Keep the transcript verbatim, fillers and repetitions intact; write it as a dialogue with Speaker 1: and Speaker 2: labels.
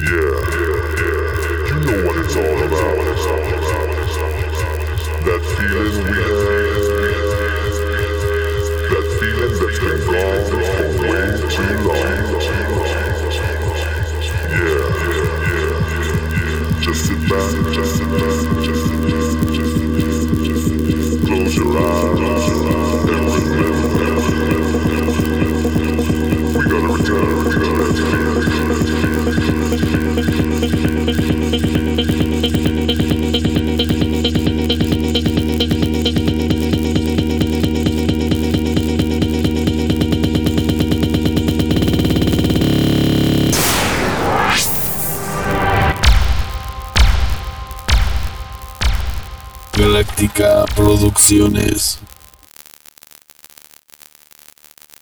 Speaker 1: Yeah, you know what it's all about. That feeling we have, that feeling that's been gone for way too long. Yeah, just sit back, just sit back, just sit back, just sit back, just sit back. Close your eyes and remember, we gotta return to that feeling.
Speaker 2: Galáctica Producciones.